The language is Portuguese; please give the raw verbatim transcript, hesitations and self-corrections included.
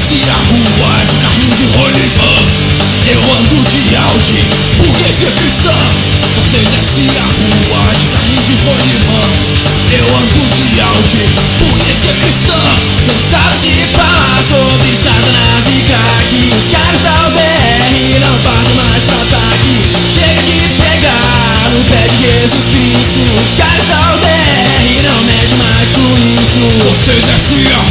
desce a rua de carrinho de rolimã. Eu ando de Audi, por que ser cristã? Você desce a rua de carrinho de rolimã. Eu ando de Audi, por que ser cristã? Cansados de falar sobre Satanás e crack, os caras da U B R não partem mais pra ataque. Chega de pegar no pé de Jesus Cristo, os caras da U B R não mexem mais com isso. Você desce a